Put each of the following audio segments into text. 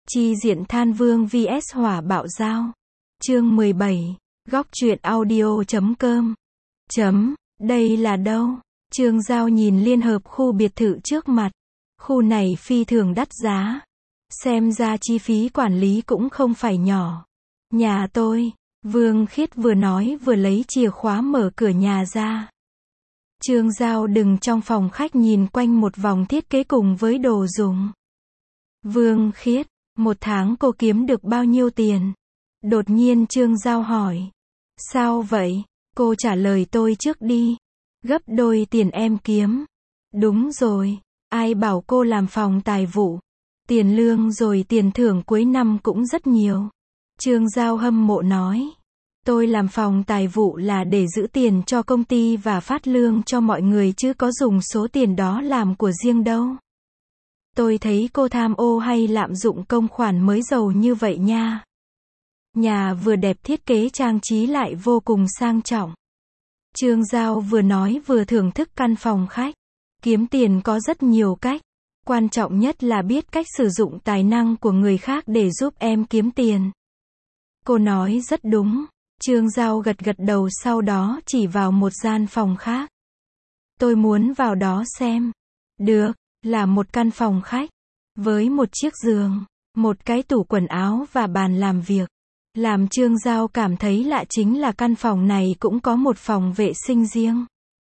Chi diện than vương vs hỏa bạo dao. Chương 17. Góc truyện audio.com. Đây là đâu? Trương Giao nhìn liên hợp khu biệt thự trước mặt. Khu này phi thường đắt giá. Xem ra chi phí quản lý cũng không phải nhỏ. Nhà tôi. Vương Khiết vừa nói vừa lấy chìa khóa mở cửa nhà ra. Trương Giao đứng trong phòng khách nhìn quanh một vòng thiết kế cùng với đồ dùng. Vương Khiết, một tháng cô kiếm được bao nhiêu tiền? Đột nhiên Trương Giao hỏi. Sao vậy? Cô trả lời tôi trước đi. Gấp đôi tiền em kiếm. Đúng rồi, ai bảo cô làm phòng tài vụ. Tiền lương rồi tiền thưởng cuối năm cũng rất nhiều. Trương Giao hâm mộ nói. Tôi làm phòng tài vụ là để giữ tiền cho công ty và phát lương cho mọi người chứ có dùng số tiền đó làm của riêng đâu. Tôi thấy cô tham ô hay lạm dụng công khoản mới giàu như vậy nha. Nhà vừa đẹp thiết kế trang trí lại vô cùng sang trọng. Trương Giao vừa nói vừa thưởng thức căn phòng khách. Kiếm tiền có rất nhiều cách. Quan trọng nhất là biết cách sử dụng tài năng của người khác để giúp em kiếm tiền. Cô nói rất đúng. Trương Giao gật gật đầu sau đó chỉ vào một gian phòng khác. Tôi muốn vào đó xem. Được, là một căn phòng khách. Với một chiếc giường, một cái tủ quần áo và bàn làm việc. Làm Trương Giao cảm thấy lạ chính là căn phòng này cũng có một phòng vệ sinh riêng.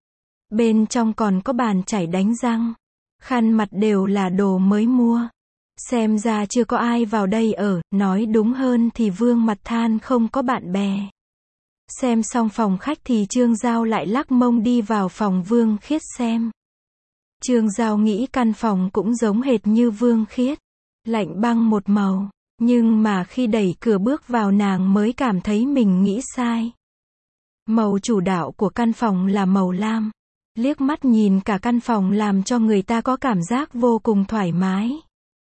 Bên trong còn có bàn chải đánh răng. Khăn mặt đều là đồ mới mua. Xem ra chưa có ai vào đây ở, nói đúng hơn thì Vương mặt than không có bạn bè. Xem xong phòng khách thì Trương Giao lại lắc mông đi vào phòng Vương Khiết xem. Trương Giao nghĩ căn phòng cũng giống hệt như Vương Khiết. Lạnh băng một màu. Nhưng mà khi đẩy cửa bước vào nàng mới cảm thấy mình nghĩ sai. Màu chủ đạo của căn phòng là màu lam. Liếc mắt nhìn cả căn phòng làm cho người ta có cảm giác vô cùng thoải mái.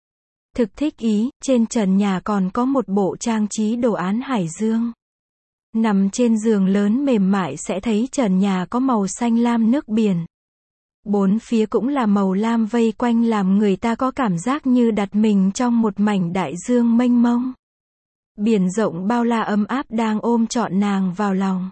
Thực thích ý, trên trần nhà còn có một bộ trang trí đồ án hải dương. Nằm trên giường lớn mềm mại sẽ thấy trần nhà có màu xanh lam nước biển. Bốn phía cũng là màu lam vây quanh làm người ta có cảm giác như đặt mình trong một mảnh đại dương mênh mông. Biển rộng bao la ấm áp đang ôm trọn nàng vào lòng.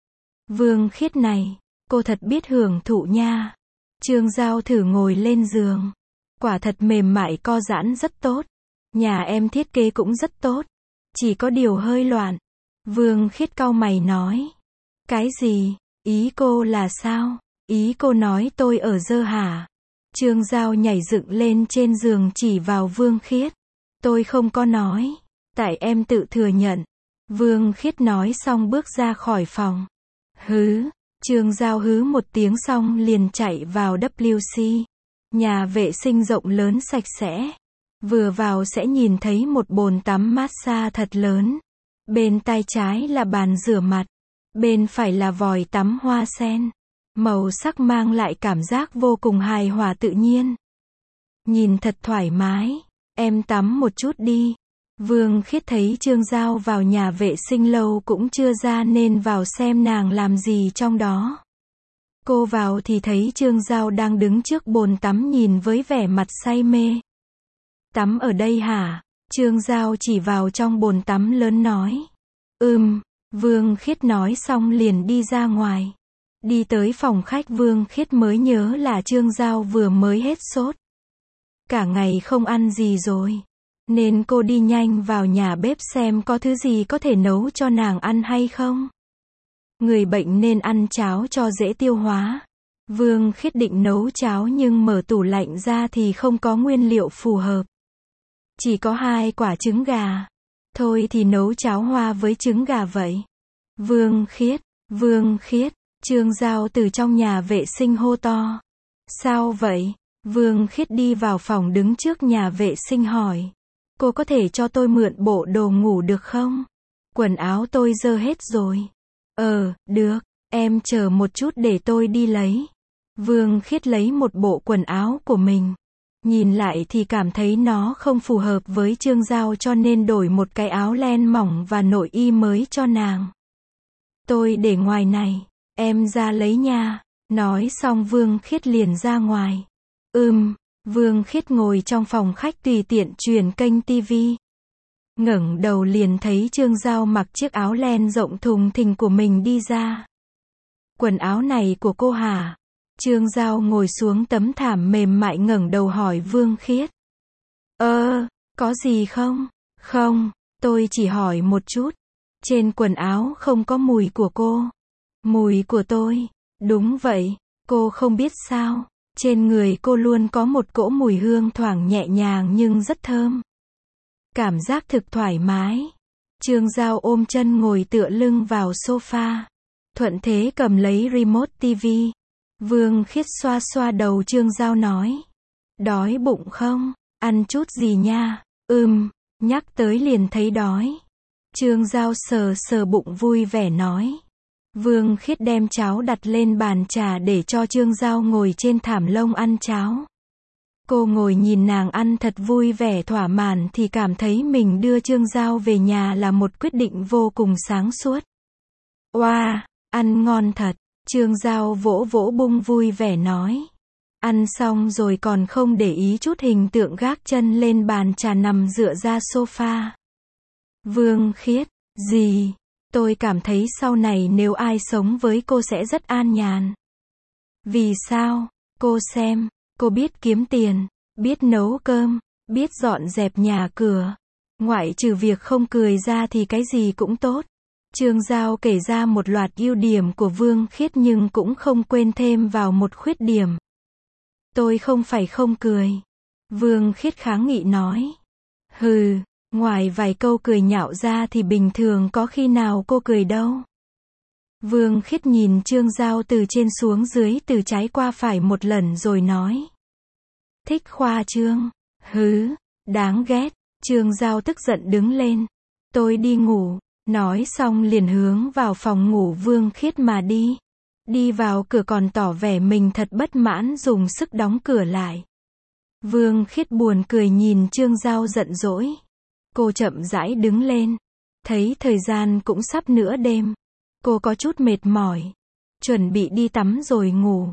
Vương Khiết này, cô thật biết hưởng thụ nha. Trương Giao thử ngồi lên giường. Quả thật mềm mại co giãn rất tốt. Nhà em thiết kế cũng rất tốt. Chỉ có điều hơi loạn. Vương Khiết cau mày nói. Cái gì? Ý cô là sao? Ý cô nói tôi ở dơ hả? Trương Giao nhảy dựng lên trên giường chỉ vào Vương Khiết. Tôi không có nói. Tại em tự thừa nhận. Vương Khiết nói xong bước ra khỏi phòng. Hứ. Trương Giao hứ một tiếng xong liền chạy vào WC. Nhà vệ sinh rộng lớn sạch sẽ. Vừa vào sẽ nhìn thấy một bồn tắm massage thật lớn. Bên tay trái là bàn rửa mặt. Bên phải là vòi tắm hoa sen. Màu sắc mang lại cảm giác vô cùng hài hòa tự nhiên. Nhìn thật thoải mái. Em tắm một chút đi. Vương Khiết thấy Trương Giao vào nhà vệ sinh lâu cũng chưa ra nên vào xem nàng làm gì trong đó. Cô vào thì thấy Trương Giao đang đứng trước bồn tắm nhìn với vẻ mặt say mê. Tắm ở đây hả? Trương Giao chỉ vào trong bồn tắm lớn nói. Vương Khiết nói xong liền đi ra ngoài. Đi tới phòng khách Vương Khiết mới nhớ là Trương Giao vừa mới hết sốt. Cả ngày không ăn gì rồi. Nên cô đi nhanh vào nhà bếp xem có thứ gì có thể nấu cho nàng ăn hay không. Người bệnh nên ăn cháo cho dễ tiêu hóa. Vương Khiết định nấu cháo nhưng mở tủ lạnh ra thì không có nguyên liệu phù hợp. Chỉ có 2 quả trứng gà. Thôi thì nấu cháo hoa với trứng gà vậy. Vương Khiết. Trương Giao từ trong nhà vệ sinh hô to. Sao vậy? Vương Khiết đi vào phòng đứng trước nhà vệ sinh hỏi. Cô có thể cho tôi mượn bộ đồ ngủ được không? Quần áo tôi dơ hết rồi. Được, em chờ một chút để tôi đi lấy. Vương Khiết lấy một bộ quần áo của mình. Nhìn lại thì cảm thấy nó không phù hợp với Trương Giao cho nên đổi một cái áo len mỏng và nội y mới cho nàng. Tôi để ngoài này, em ra lấy nha. Nói xong Vương Khiết liền ra ngoài. Vương Khiết ngồi trong phòng khách tùy tiện chuyển kênh TV. ngẩng đầu liền thấy Trương Giao mặc chiếc áo len rộng thùng thình của mình đi ra. Quần áo này của cô hả? Trương Giao ngồi xuống tấm thảm mềm mại ngẩng đầu hỏi Vương Khiết. Có gì không? Không, tôi chỉ hỏi một chút. Trên quần áo không có mùi của cô. Mùi của tôi. Đúng vậy, cô không biết sao. Trên người cô luôn có một cỗ mùi hương thoảng nhẹ nhàng nhưng rất thơm. Cảm giác thực thoải mái. Trương Giao ôm chân ngồi tựa lưng vào sofa. Thuận thế cầm lấy remote TV. Vương Khiết xoa xoa đầu Trương Giao nói. Đói bụng không? Ăn chút gì nha? Nhắc tới liền thấy đói. Trương Giao sờ sờ bụng vui vẻ nói. Vương Khiết đem cháo đặt lên bàn trà để cho Trương Giao ngồi trên thảm lông ăn cháo. Cô ngồi nhìn nàng ăn thật vui vẻ thỏa mãn thì cảm thấy mình đưa Trương Giao về nhà là một quyết định vô cùng sáng suốt. Wow, ăn ngon thật. Trương Giao vỗ vỗ bụng vui vẻ nói. Ăn xong rồi còn không để ý chút hình tượng gác chân lên bàn trà nằm dựa ra sofa. Vương Khiết, gì? Tôi cảm thấy sau này nếu ai sống với cô sẽ rất an nhàn. Vì sao? Cô xem, cô biết kiếm tiền, biết nấu cơm, biết dọn dẹp nhà cửa. Ngoại trừ việc không cười ra thì cái gì cũng tốt. Trương Giao kể ra một loạt ưu điểm của Vương Khiết nhưng cũng không quên thêm vào một khuyết điểm. Tôi không phải không cười. Vương Khiết kháng nghị nói. Hừ, ngoài vài câu cười nhạo ra thì bình thường có khi nào cô cười đâu. Vương Khiết nhìn Trương Giao từ trên xuống dưới từ trái qua phải một lần rồi nói. Thích khoa trương. Hứ, đáng ghét. Trương Giao tức giận đứng lên. Tôi đi ngủ. Nói xong liền hướng vào phòng ngủ Vương Khiết mà đi. Đi vào cửa còn tỏ vẻ mình thật bất mãn dùng sức đóng cửa lại. Vương Khiết buồn cười nhìn Trương Giao giận dỗi. Cô chậm rãi đứng lên. Thấy thời gian cũng sắp nửa đêm. Cô có chút mệt mỏi. Chuẩn bị đi tắm rồi ngủ.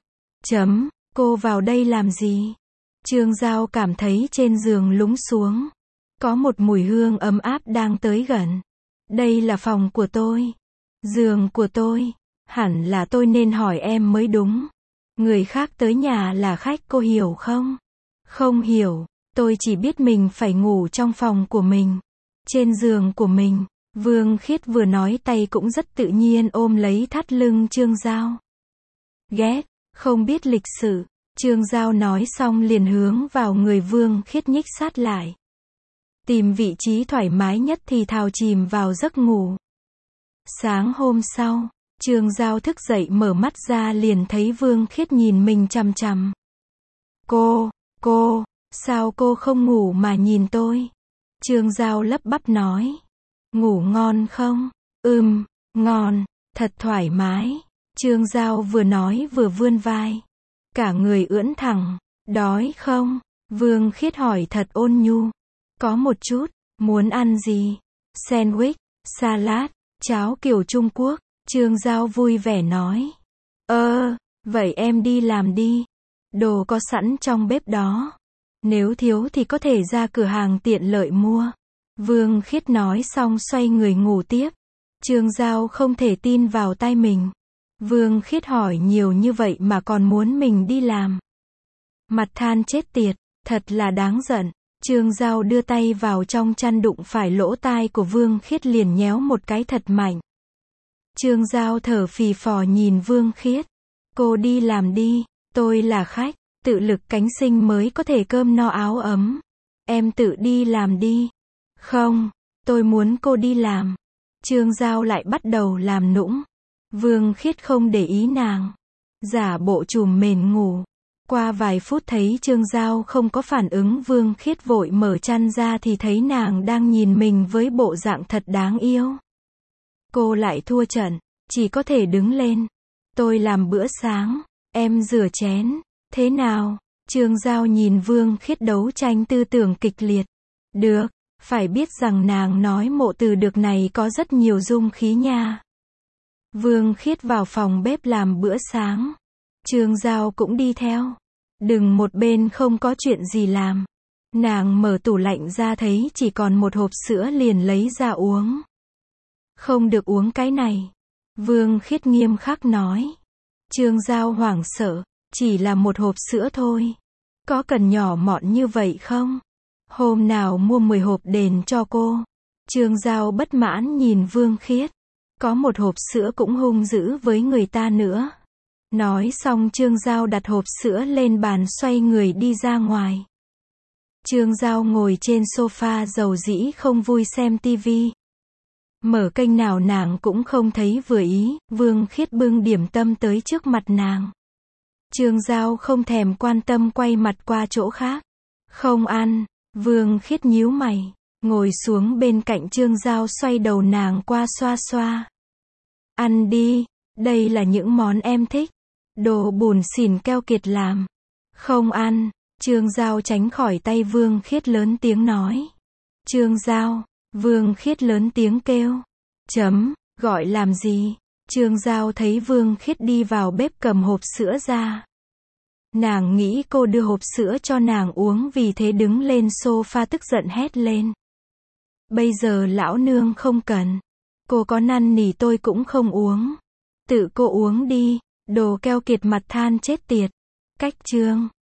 Cô vào đây làm gì? Trương Giao cảm thấy trên giường lúng xuống. Có một mùi hương ấm áp đang tới gần. Đây là phòng của tôi. Giường của tôi. Hẳn là tôi nên hỏi em mới đúng. Người khác tới nhà là khách cô hiểu không? Không hiểu. Tôi chỉ biết mình phải ngủ trong phòng của mình. Trên giường của mình. Vương Khiết vừa nói tay cũng rất tự nhiên ôm lấy thắt lưng Trương Giao. Ghét. Không biết lịch sự. Trương Giao nói xong liền hướng vào người Vương Khiết nhích sát lại. Tìm vị trí thoải mái nhất thì thào chìm vào giấc ngủ. Sáng hôm sau, Trương Giao thức dậy mở mắt ra liền thấy Vương Khiết nhìn mình chằm chằm. Cô, sao cô không ngủ mà nhìn tôi? Trương Giao lắp bắp nói. Ngủ ngon không? Ngon, thật thoải mái. Trương Giao vừa nói vừa vươn vai. Cả người ưỡn thẳng. Đói không? Vương Khiết hỏi thật ôn nhu. Có một chút. Muốn ăn gì? Sandwich, salad, cháo kiểu Trung Quốc. Trương Giao vui vẻ nói. Vậy em đi làm đi. Đồ có sẵn trong bếp đó. Nếu thiếu thì có thể ra cửa hàng tiện lợi mua. Vương Khiết nói xong xoay người ngủ tiếp. Trương Giao không thể tin vào tai mình. Vương Khiết hỏi nhiều như vậy mà còn muốn mình đi làm. Mặt than chết tiệt, thật là đáng giận. Trương Giao đưa tay vào trong chăn đụng phải lỗ tai của Vương Khiết liền nhéo một cái thật mạnh. Trương Giao thở phì phò nhìn Vương Khiết. Cô đi làm đi, tôi là khách, tự lực cánh sinh mới có thể cơm no áo ấm. Em tự đi làm đi. Không, tôi muốn cô đi làm. Trương Giao lại bắt đầu làm nũng. Vương Khiết không để ý nàng. Giả bộ trùm mền ngủ. Qua vài phút thấy Trương Giao không có phản ứng Vương Khiết vội mở chăn ra thì thấy nàng đang nhìn mình với bộ dạng thật đáng yêu. Cô lại thua trận, chỉ có thể đứng lên. Tôi làm bữa sáng, em rửa chén, thế nào? Trương Giao nhìn Vương Khiết đấu tranh tư tưởng kịch liệt. Được, phải biết rằng nàng nói mộ từ được này có rất nhiều dung khí nha. Vương Khiết vào phòng bếp làm bữa sáng. Trương Giao cũng đi theo. Đừng một bên không có chuyện gì làm. Nàng mở tủ lạnh ra thấy chỉ còn một hộp sữa liền lấy ra uống. Không được uống cái này. Vương Khiết nghiêm khắc nói. Trương Giao hoảng sợ, chỉ là một hộp sữa thôi. Có cần nhỏ mọn như vậy không? Hôm nào mua 10 hộp đền cho cô. Trương Giao bất mãn nhìn Vương Khiết. Có một hộp sữa cũng hung dữ với người ta nữa. Nói xong Trương Giao đặt hộp sữa lên bàn xoay người đi ra ngoài. Trương Giao ngồi trên sofa dầu dĩ không vui xem tivi. Mở kênh nào nàng cũng không thấy vừa ý, Vương Khiết bưng điểm tâm tới trước mặt nàng. Trương Giao không thèm quan tâm quay mặt qua chỗ khác. Không ăn, Vương Khiết nhíu mày, ngồi xuống bên cạnh Trương Giao xoay đầu nàng qua xoa xoa. Ăn đi, đây là những món em thích. Đồ bùn xỉn keo kiệt làm. Không ăn, Trương Giao tránh khỏi tay Vương Khiết lớn tiếng nói. Trương Giao, Vương Khiết lớn tiếng kêu. Gọi làm gì? Trương Giao thấy Vương Khiết đi vào bếp cầm hộp sữa ra. Nàng nghĩ cô đưa hộp sữa cho nàng uống vì thế đứng lên sofa tức giận hét lên. Bây giờ lão nương không cần. Cô có năn nỉ tôi cũng không uống. Tự cô uống đi, đồ keo kiệt mặt than chết tiệt. Cách chương